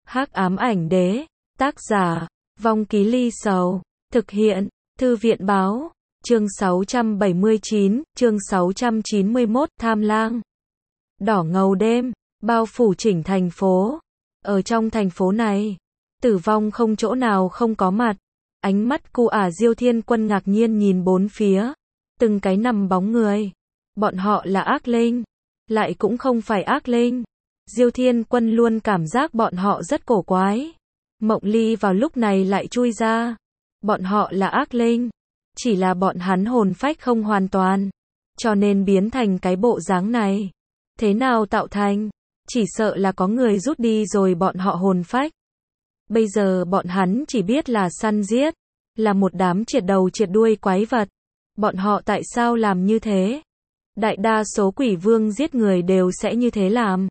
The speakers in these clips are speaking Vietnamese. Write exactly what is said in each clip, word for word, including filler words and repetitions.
Hắc ám ảnh đế, tác giả, Vong Ký Ly Sầu, thực hiện, Thư viện báo, chương sáu trăm bảy mươi chín, chương sáu trăm chín mươi mốt, Tham Lang. Đỏ ngầu đêm, bao phủ chỉnh thành phố. Ở trong thành phố này, tử vong không chỗ nào không có mặt. Ánh mắt cu ả Diêu Thiên Quân ngạc nhiên nhìn bốn phía, từng cái nằm bóng người. Bọn họ là ác linh, lại cũng không phải ác linh. Diêu Thiên Quân luôn cảm giác bọn họ rất cổ quái. Mộng Ly vào lúc này lại chui ra. Bọn họ là ác linh, chỉ là bọn hắn hồn phách không hoàn toàn, cho nên biến thành cái bộ dáng này. Thế nào tạo thành? Chỉ sợ là có người rút đi rồi bọn họ hồn phách. Bây giờ bọn hắn chỉ biết là săn giết, là một đám triệt đầu triệt đuôi quái vật. Bọn họ tại sao làm như thế? Đại đa số quỷ vương giết người đều sẽ như thế làm.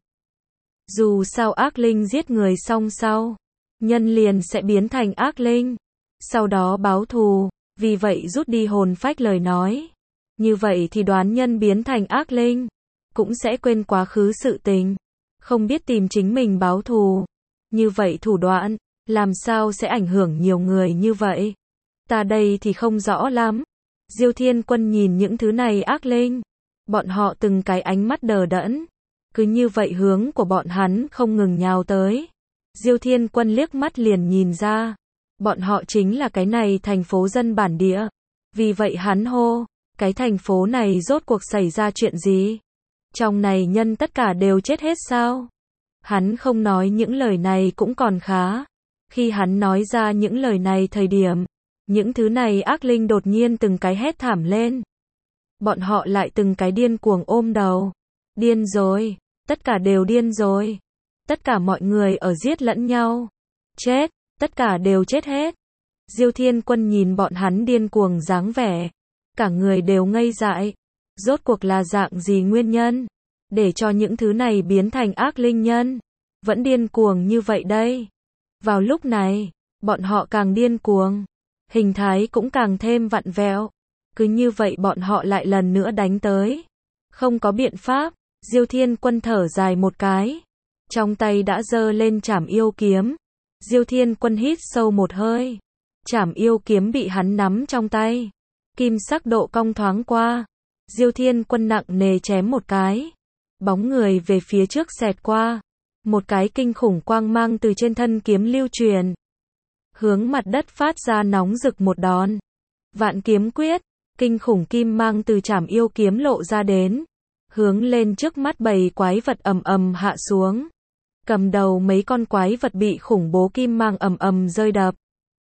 Dù sao ác linh giết người xong sau, nhân liền sẽ biến thành ác linh, sau đó báo thù, vì vậy rút đi hồn phách lời nói. Như vậy thì đoán nhân biến thành ác linh, cũng sẽ quên quá khứ sự tình, không biết tìm chính mình báo thù. Như vậy thủ đoạn, làm sao sẽ ảnh hưởng nhiều người như vậy? Ta đây thì không rõ lắm. Diêu Thiên Quân nhìn những thứ này ác linh, bọn họ từng cái ánh mắt đờ đẫn, cứ như vậy hướng của bọn hắn không ngừng nhào tới. Diêu Thiên Quân liếc mắt liền nhìn ra, bọn họ chính là cái này thành phố dân bản địa. Vì vậy hắn hô, cái thành phố này rốt cuộc xảy ra chuyện gì? Trong này nhân tất cả đều chết hết sao? Hắn không nói những lời này cũng còn khá. Khi hắn nói ra những lời này thời điểm, những thứ này ác linh đột nhiên từng cái hét thảm lên. Bọn họ lại từng cái điên cuồng ôm đầu. Điên rồi, tất cả đều điên rồi. Tất cả mọi người ở giết lẫn nhau. Chết, tất cả đều chết hết. Diêu Thiên Quân nhìn bọn hắn điên cuồng dáng vẻ, cả người đều ngây dại. Rốt cuộc là dạng gì nguyên nhân, để cho những thứ này biến thành ác linh nhân, vẫn điên cuồng như vậy đây? Vào lúc này, bọn họ càng điên cuồng, hình thái cũng càng thêm vặn vẹo. Cứ như vậy bọn họ lại lần nữa đánh tới. Không có biện pháp, Diêu Thiên Quân thở dài một cái, trong tay đã giơ lên trảm yêu kiếm. Diêu Thiên Quân hít sâu một hơi, trảm yêu kiếm bị hắn nắm trong tay, kim sắc độ cong thoáng qua. Diêu Thiên Quân nặng nề chém một cái, bóng người về phía trước xẹt qua, một cái kinh khủng quang mang từ trên thân kiếm lưu truyền, hướng mặt đất phát ra nóng rực một đòn. Vạn kiếm quyết, kinh khủng kim mang từ trảm yêu kiếm lộ ra đến, hướng lên trước mắt bầy quái vật ầm ầm hạ xuống. Cầm đầu mấy con quái vật bị khủng bố kim mang ầm ầm rơi đập.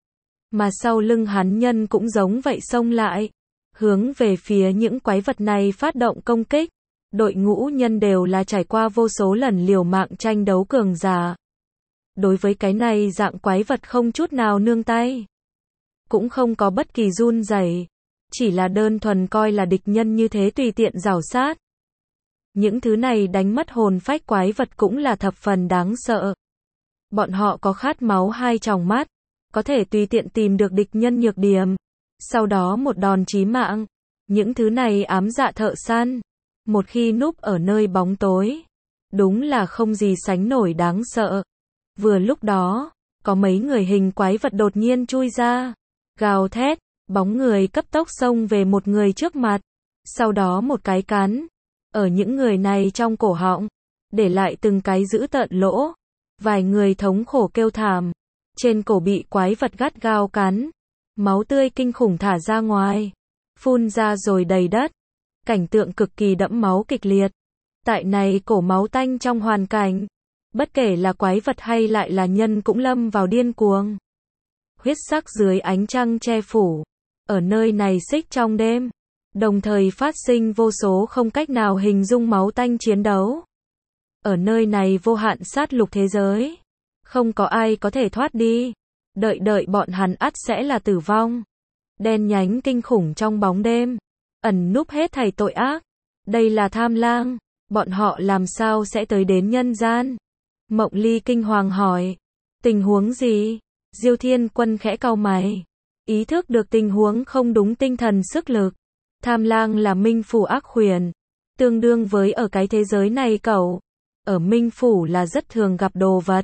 Mà sau lưng hắn nhân cũng giống vậy xông lại, hướng về phía những quái vật này phát động công kích. Đội ngũ nhân đều là trải qua vô số lần liều mạng tranh đấu cường giả. Đối với cái này dạng quái vật không chút nào nương tay, cũng không có bất kỳ run rẩy, chỉ là đơn thuần coi là địch nhân như thế tùy tiện rảo sát. Những thứ này đánh mất hồn phách quái vật cũng là thập phần đáng sợ. Bọn họ có khát máu hai tròng mắt, có thể tùy tiện tìm được địch nhân nhược điểm, sau đó một đòn chí mạng. Những thứ này ám dạ thợ săn, một khi núp ở nơi bóng tối, đúng là không gì sánh nổi đáng sợ. Vừa lúc đó, có mấy người hình quái vật đột nhiên chui ra, gào thét, bóng người cấp tốc xông về một người trước mặt, sau đó một cái cắn ở những người này trong cổ họng, để lại từng cái dữ tợn lỗ. Vài người thống khổ kêu thảm, trên cổ bị quái vật gắt gao cắn, máu tươi kinh khủng thả ra ngoài, phun ra rồi đầy đất. Cảnh tượng cực kỳ đẫm máu kịch liệt. Tại này cổ máu tanh trong hoàn cảnh, bất kể là quái vật hay lại là nhân cũng lâm vào điên cuồng. Huyết sắc dưới ánh trăng che phủ, ở nơi này xích trong đêm, đồng thời phát sinh vô số không cách nào hình dung máu tanh chiến đấu. Ở nơi này vô hạn sát lục thế giới, không có ai có thể thoát đi, đợi đợi bọn hắn ắt sẽ là tử vong. Đen nhánh kinh khủng trong bóng đêm, ẩn núp hết thảy tội ác. Đây là Tham Lang, bọn họ làm sao sẽ tới đến nhân gian? Mộng Ly kinh hoàng hỏi, tình huống gì? Diêu Thiên Quân khẽ cau mày, ý thức được tình huống không đúng tinh thần sức lực. Tham Lang là minh phủ ác khuyển, tương đương với ở cái thế giới này cậu. Ở minh phủ là rất thường gặp đồ vật,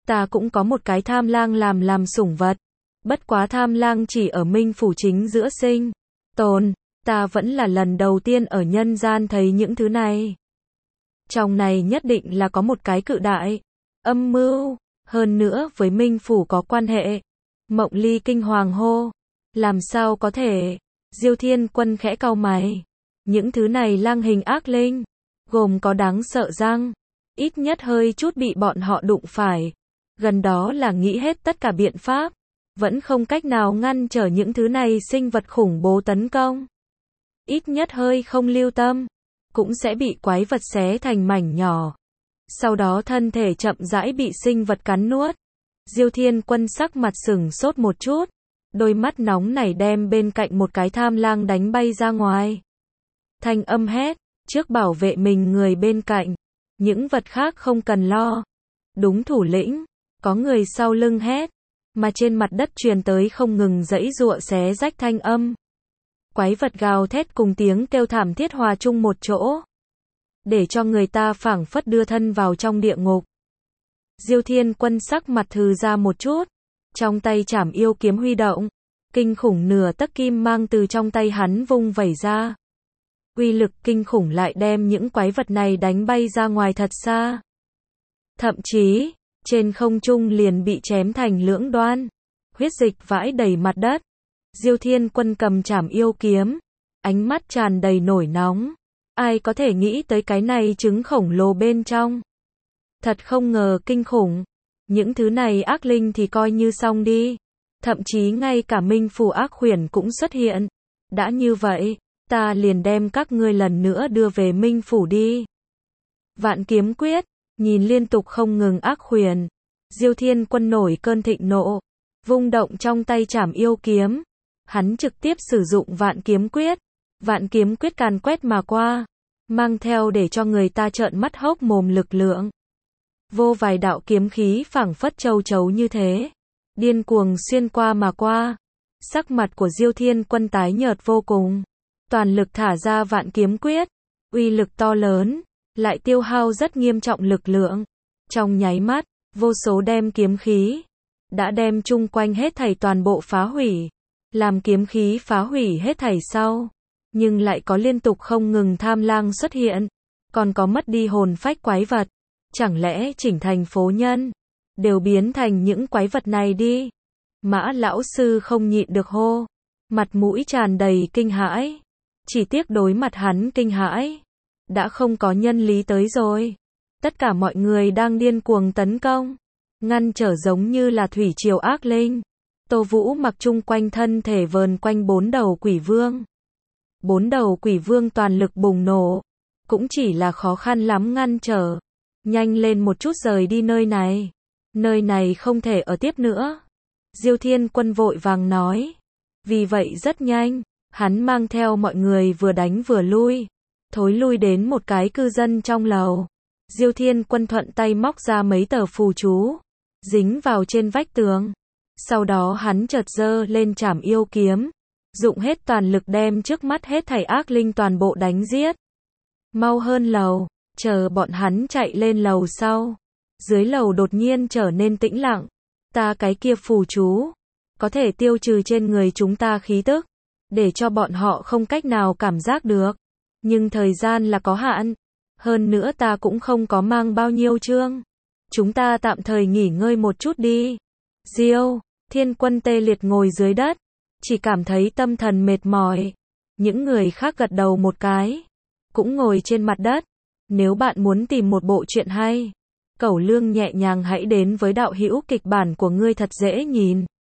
Ta cũng có một cái tham lang làm làm sủng vật. Bất quá tham lang chỉ ở Minh Phủ chính giữa sinh tồn, ta vẫn là lần đầu tiên ở nhân gian thấy những thứ này. Trong này nhất định là có một cái cự đại âm mưu, hơn nữa với Minh Phủ có quan hệ. Mộng Ly kinh hoàng hô, làm sao có thể? Diêu Thiên Quân khẽ cau mày. Những thứ này lang hình ác linh, gồm có đáng sợ răng, ít nhất hơi chút bị bọn họ đụng phải. Gần đó là nghĩ hết tất cả biện pháp, vẫn không cách nào ngăn trở những thứ này sinh vật khủng bố tấn công. Ít nhất hơi không lưu tâm, cũng sẽ bị quái vật xé thành mảnh nhỏ. Sau đó thân thể chậm rãi bị sinh vật cắn nuốt. Diêu Thiên Quân sắc mặt sừng sốt một chút, đôi mắt nóng nảy đem bên cạnh một cái tham lang đánh bay ra ngoài. Thanh âm hét, trước bảo vệ mình người bên cạnh, những vật khác không cần lo. Đúng thủ lĩnh, có người sau lưng hét, mà trên mặt đất truyền tới không ngừng giãy giụa xé rách thanh âm. Quái vật gào thét cùng tiếng kêu thảm thiết hòa chung một chỗ, để cho người ta phảng phất đưa thân vào trong địa ngục. Diêu Thiên Quân sắc mặt hừ ra một chút, trong tay trảm yêu kiếm huy động, kinh khủng nửa tấc kim mang từ trong tay hắn vung vẩy ra. Uy lực kinh khủng lại đem những quái vật này đánh bay ra ngoài thật xa. Thậm chí, trên không trung liền bị chém thành lưỡng đoan, huyết dịch vãi đầy mặt đất. Diêu Thiên Quân cầm trảm yêu kiếm, ánh mắt tràn đầy nổi nóng. Ai có thể nghĩ tới cái này trứng khổng lồ bên trong? Thật không ngờ kinh khủng. Những thứ này ác linh thì coi như xong đi. Thậm chí ngay cả Minh Phủ ác khuyển cũng xuất hiện. Đã như vậy, ta liền đem các ngươi lần nữa đưa về Minh Phủ đi. Vạn kiếm quyết, nhìn liên tục không ngừng ác khuyển. Diêu Thiên Quân nổi cơn thịnh nộ, vung động trong tay trảm yêu kiếm. Hắn trực tiếp sử dụng vạn kiếm quyết. Vạn kiếm quyết càn quét mà qua, mang theo để cho người ta trợn mắt hốc mồm lực lượng. Vô vài đạo kiếm khí phảng phất châu chấu như thế, điên cuồng xuyên qua mà qua. Sắc mặt của Diêu Thiên Quân tái nhợt vô cùng, toàn lực thả ra vạn kiếm quyết, uy lực to lớn, lại tiêu hao rất nghiêm trọng lực lượng. Trong nháy mắt, vô số đem kiếm khí đã đem chung quanh hết thảy toàn bộ phá hủy, làm kiếm khí phá hủy hết thảy sau. Nhưng lại có liên tục không ngừng tham lang xuất hiện, còn có mất đi hồn phách quái vật. Chẳng lẽ chỉnh thành phố nhân đều biến thành những quái vật này đi? Mã lão sư không nhịn được hô, mặt mũi tràn đầy kinh hãi. Chỉ tiếc đối mặt hắn kinh hãi, đã không có nhân lý tới rồi. Tất cả mọi người đang điên cuồng tấn công, ngăn trở giống như là thủy triều ác linh. Tô Vũ mặc chung quanh thân thể vờn quanh bốn đầu quỷ vương. Bốn đầu quỷ vương toàn lực bùng nổ, cũng chỉ là khó khăn lắm ngăn trở. Nhanh lên một chút rời đi nơi này. Nơi này không thể ở tiếp nữa. Diêu Thiên Quân vội vàng nói. Vì vậy rất nhanh, hắn mang theo mọi người vừa đánh vừa lui, thối lui đến một cái cư dân trong lầu. Diêu Thiên Quân thuận tay móc ra mấy tờ phù chú, dính vào trên vách tường. Sau đó hắn chợt giơ lên trảm yêu kiếm, dụng hết toàn lực đem trước mắt hết thảy ác linh toàn bộ đánh giết. Mau hơn lầu, chờ bọn hắn chạy lên lầu sau. Dưới lầu đột nhiên trở nên tĩnh lặng. Ta cái kia phù chú, có thể tiêu trừ trên người chúng ta khí tức, để cho bọn họ không cách nào cảm giác được. Nhưng thời gian là có hạn. Hơn nữa ta cũng không có mang bao nhiêu chương. Chúng ta tạm thời nghỉ ngơi một chút đi. Diêu Thiên Quân tê liệt ngồi dưới đất, chỉ cảm thấy tâm thần mệt mỏi. Những người khác gật đầu một cái, cũng ngồi trên mặt đất. Nếu bạn muốn tìm một bộ truyện hay, Cẩu Lương nhẹ nhàng hãy đến với đạo hữu kịch bản của ngươi thật dễ nhìn.